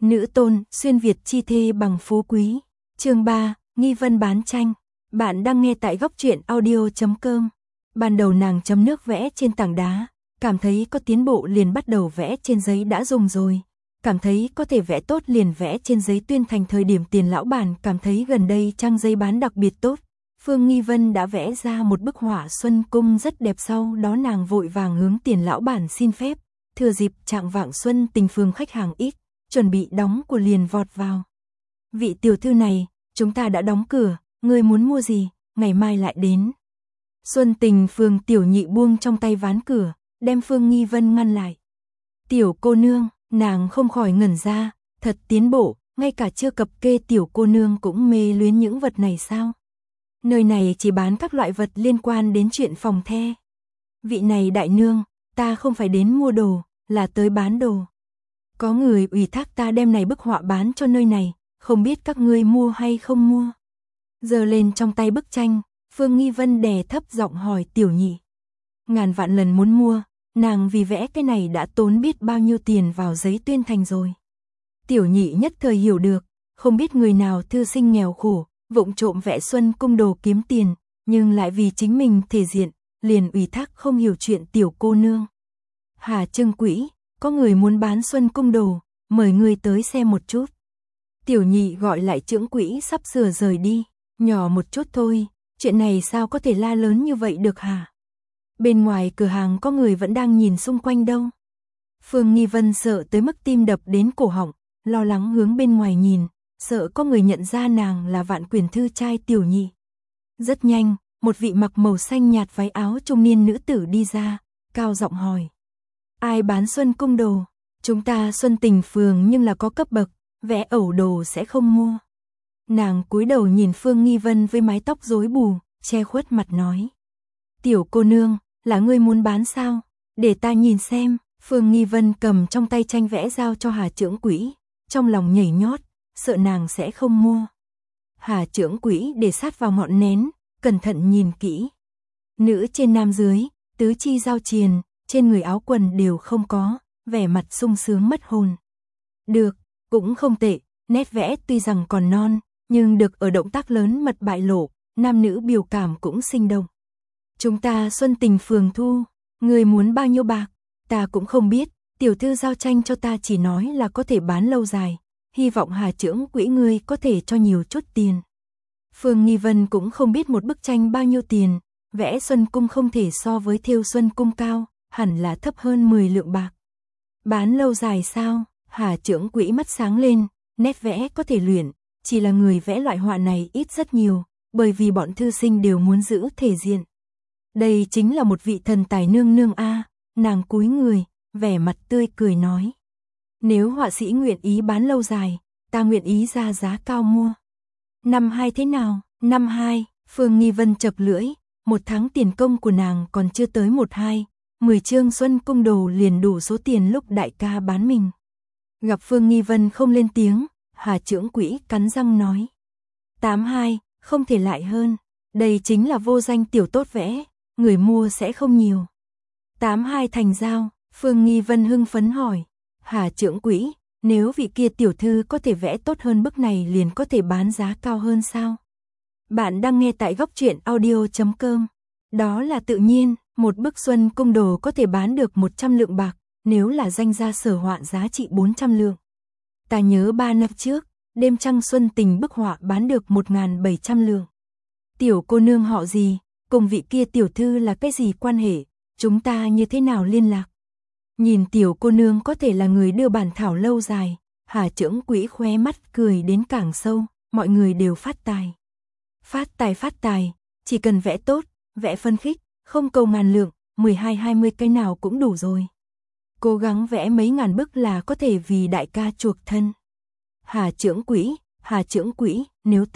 Nữ tôn, xuyên Việt chi thê bằng phú quý. Chương 3, Nghi Vân bán tranh. Bạn đang nghe tại góc truyện audio.com. Ban đầu nàng chấm nước vẽ trên tảng đá, cảm thấy có tiến bộ liền bắt đầu vẽ trên giấy đã dùng rồi. Cảm thấy có thể vẽ tốt liền vẽ trên giấy tuyên thành. Thời điểm Tiền lão bản cảm thấy gần đây trang giấy bán đặc biệt tốt. Phương Nghi Vân đã vẽ ra một bức họa Xuân Cung rất đẹp, sau đó nàng vội vàng hướng Tiền lão bản xin phép. Thừa dịp trạng vạng Xuân Tình phường khách hàng ít, chuẩn bị đóng của liền vọt vào. Vị tiểu thư này, chúng ta đã đóng cửa, ngươi muốn mua gì, ngày mai lại đến. Xuân Tình phường tiểu nhị buông trong tay ván cửa, đem Phương Nghi Vân ngăn lại. Tiểu cô nương, nàng không khỏi ngẩn ra, thật tiến bộ, ngay cả chưa cập kê tiểu cô nương cũng mê luyến những vật này sao? Nơi này chỉ bán các loại vật liên quan đến chuyện phòng the. Vị này đại nương, ta không phải đến mua đồ, là tới bán đồ. Có người ủy thác ta đem này bức họa bán cho nơi này, không biết các ngươi mua hay không mua. Giơ lên trong tay bức tranh, Phương Nghi Vân đè thấp giọng hỏi tiểu nhị. Ngàn vạn lần muốn mua, nàng vì vẽ cái này đã tốn biết bao nhiêu tiền vào giấy tuyên thành rồi. Tiểu nhị nhất thời hiểu được, không biết người nào thư sinh nghèo khổ, vụng trộm vẽ Xuân Cung đồ kiếm tiền, nhưng lại vì chính mình thể diện, liền ủy thác không hiểu chuyện tiểu cô nương. Hà Trưng Quỹ, có người muốn bán Xuân Cung đồ, mời người tới xem một chút. Tiểu nhị gọi lại trưởng quỹ sắp sửa rời đi, nhỏ một chút thôi, chuyện này sao có thể la lớn như vậy được hả? Bên ngoài cửa hàng có người vẫn đang nhìn xung quanh đâu. Phương Nghi Vân sợ tới mức tim đập đến cổ họng, lo lắng hướng bên ngoài nhìn, sợ có người nhận ra nàng là Vạn Quyển thư trai tiểu nhị. Rất nhanh, một vị mặc màu xanh nhạt váy áo trung niên nữ tử đi ra, cao giọng hỏi. Ai bán Xuân Cung đồ? Chúng ta Xuân Tình phường nhưng là có cấp bậc, vẽ ẩu đồ sẽ không mua. Nàng cúi đầu nhìn Phương Nghi Vân với mái tóc rối bù, che khuất mặt nói. Tiểu cô nương, là ngươi muốn bán sao? Để ta nhìn xem. Phương Nghi Vân cầm trong tay tranh vẽ giao cho Hà trưởng quỹ, trong lòng nhảy nhót, sợ nàng sẽ không mua. Hà trưởng quỹ để sát vào ngọn nén, cẩn thận nhìn kỹ. Nữ trên nam dưới, tứ chi giao triền, trên người áo quần đều không có, vẻ mặt sung sướng mất hồn. Được, cũng không tệ, nét vẽ tuy rằng còn non, nhưng được ở động tác lớn mật bại lộ, nam nữ biểu cảm cũng sinh động. Chúng ta Xuân Tình phường thu, người muốn bao nhiêu bạc? Ta cũng không biết, tiểu thư giao tranh cho ta chỉ nói là có thể bán lâu dài, hy vọng Hà trưởng quỹ ngươi có thể cho nhiều chút tiền. Phương Nghi Vân cũng không biết một bức tranh bao nhiêu tiền, vẽ Xuân Cung không thể so với thêu Xuân Cung cao, hẳn là thấp hơn 10 lượng bạc. Bán lâu dài sao? Hà trưởng quỹ mắt sáng lên, nét vẽ có thể luyện, chỉ là người vẽ loại họa này ít rất nhiều, bởi vì bọn thư sinh đều muốn giữ thể diện. Đây chính là một vị thần tài nương nương a. Nàng cúi người, vẻ mặt tươi cười nói. Nếu họa sĩ nguyện ý bán lâu dài, ta nguyện ý ra giá cao mua. Năm 2 thế nào? Năm 2, Phương Nghi Vân chập lưỡi, một tháng tiền công của nàng còn chưa tới 1-2, 10 chương Xuân Cung đồ liền đủ số tiền lúc đại ca bán mình. Gặp Phương Nghi Vân không lên tiếng, Hà trưởng quỹ cắn răng nói. 8-2, không thể lại hơn, đây chính là vô danh tiểu tốt vẽ, người mua sẽ không nhiều. 8-2 thành giao, Phương Nghi Vân hưng phấn hỏi. Hà trưởng quỹ, nếu vị kia tiểu thư có thể vẽ tốt hơn bức này liền có thể bán giá cao hơn sao? Bạn đang nghe tại góc truyện audio.com. Đó là tự nhiên, một bức Xuân Cung đồ có thể bán được 100 lượng bạc, nếu là danh gia sở họa giá trị 400 lượng. Ta nhớ 3 năm trước, đêm trăng Xuân Tình bức họa bán được 1.700 lượng. Tiểu cô nương họ gì, cùng vị kia tiểu thư là cái gì quan hệ, chúng ta như thế nào liên lạc? Nhìn tiểu cô nương có thể là người đưa bản thảo lâu dài, Hà trưởng quỹ khóe mắt cười đến càng sâu, mọi người đều phát tài. Phát tài, chỉ cần vẽ tốt, vẽ phân khích, không cầu ngàn lượng, 12-20 cái nào cũng đủ rồi. Cố gắng vẽ mấy ngàn bức là có thể vì đại ca chuộc thân. Hà trưởng quỹ,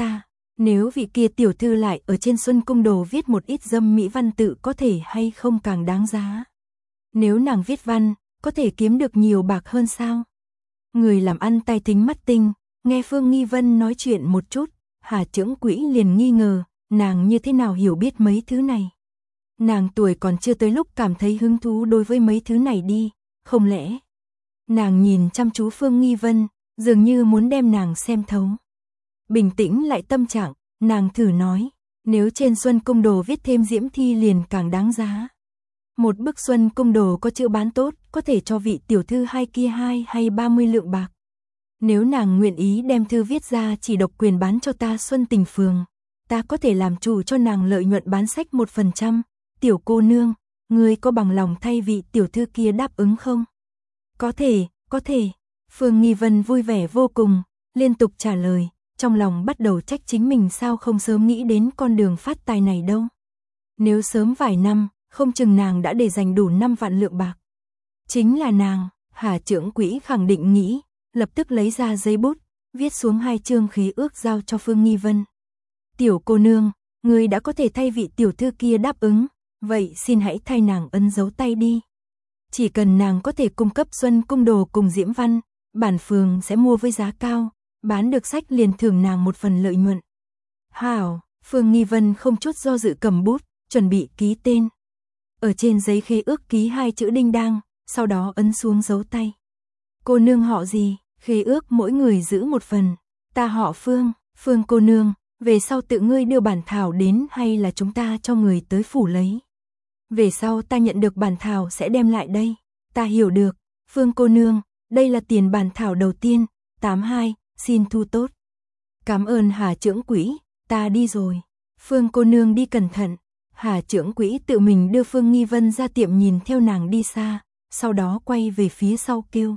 nếu vị kia tiểu thư lại ở trên Xuân Cung đồ viết một ít dâm mỹ văn tự có thể hay không càng đáng giá. Nếu nàng viết văn, có thể kiếm được nhiều bạc hơn sao? Người làm ăn tay tính mắt tinh, nghe Phương Nghi Vân nói chuyện một chút, Hà trưởng quỹ liền nghi ngờ, nàng như thế nào hiểu biết mấy thứ này? Nàng tuổi còn chưa tới lúc cảm thấy hứng thú đối với mấy thứ này đi, không lẽ? Nàng nhìn chăm chú Phương Nghi Vân, dường như muốn đem nàng xem thấu. Bình tĩnh lại tâm trạng, nàng thử nói, nếu trên Xuân Cung Đồ viết thêm Diễm Thi liền càng đáng giá. Một bức Xuân Cung Đồ có chữ bán tốt, có thể cho vị tiểu thư hai kia 2 hay 30 lượng bạc. Nếu nàng nguyện ý đem thư viết ra chỉ độc quyền bán cho ta Xuân Tình Phường, ta có thể làm chủ cho nàng lợi nhuận bán sách 1%. Tiểu cô nương, ngươi có bằng lòng thay vị tiểu thư kia đáp ứng không? Có thể. Phương Nghi Vân vui vẻ vô cùng, liên tục trả lời, trong lòng bắt đầu trách chính mình sao không sớm nghĩ đến con đường phát tài này đâu. Nếu sớm vài năm, không chừng nàng đã để dành đủ 5 vạn lượng bạc. Chính là nàng, Hà trưởng quỹ khẳng định nghĩ, lập tức lấy ra giấy bút, viết xuống 2 chương khế ước giao cho Phương Nghi Vân. Tiểu cô nương, ngươi đã có thể thay vị tiểu thư kia đáp ứng, vậy xin hãy thay nàng ấn dấu tay đi. Chỉ cần nàng có thể cung cấp Xuân Cung Đồ cùng Diễm Văn, bản phường sẽ mua với giá cao, bán được sách liền thưởng nàng một phần lợi nhuận. Hảo, Phương Nghi Vân không chút do dự cầm bút, chuẩn bị ký tên. Ở trên giấy khế ước ký 2 chữ đinh đang, sau đó ấn xuống dấu tay. Cô nương họ gì? Khế ước mỗi người giữ một phần. Ta họ Phương, Phương cô nương, về sau tự ngươi đưa bản thảo đến hay là chúng ta cho người tới phủ lấy? Về sau ta nhận được bản thảo sẽ đem lại đây. Ta hiểu được, Phương cô nương, đây là tiền bản thảo đầu tiên, 82, xin thu tốt. Cảm ơn Hà trưởng quỹ, ta đi rồi. Phương cô nương đi cẩn thận. Hà trưởng quỹ tự mình đưa Phương Nghi Vân ra tiệm nhìn theo nàng đi xa, sau đó quay về phía sau kêu.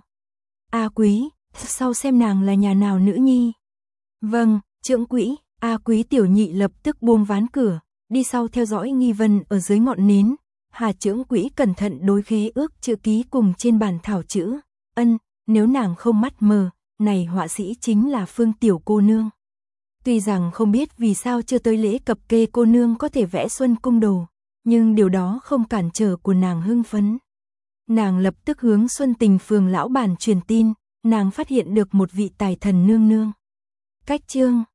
A quý, sau xem nàng là nhà nào nữ nhi. Vâng, trưởng quỹ. A quý tiểu nhị lập tức buông ván cửa, đi sau theo dõi Nghi Vân ở dưới ngọn nến. Hà trưởng quỹ cẩn thận đối khế ước chữ ký cùng trên bàn thảo chữ. Ân, nếu nàng không mắt mờ, này họa sĩ chính là Phương tiểu cô nương. Tuy rằng không biết vì sao chưa tới lễ cập kê cô nương có thể vẽ Xuân Cung Đồ, nhưng điều đó không cản trở của nàng hưng phấn. Nàng lập tức hướng Xuân Tình Phường lão bản truyền tin, nàng phát hiện được một vị tài thần nương nương. Cách chương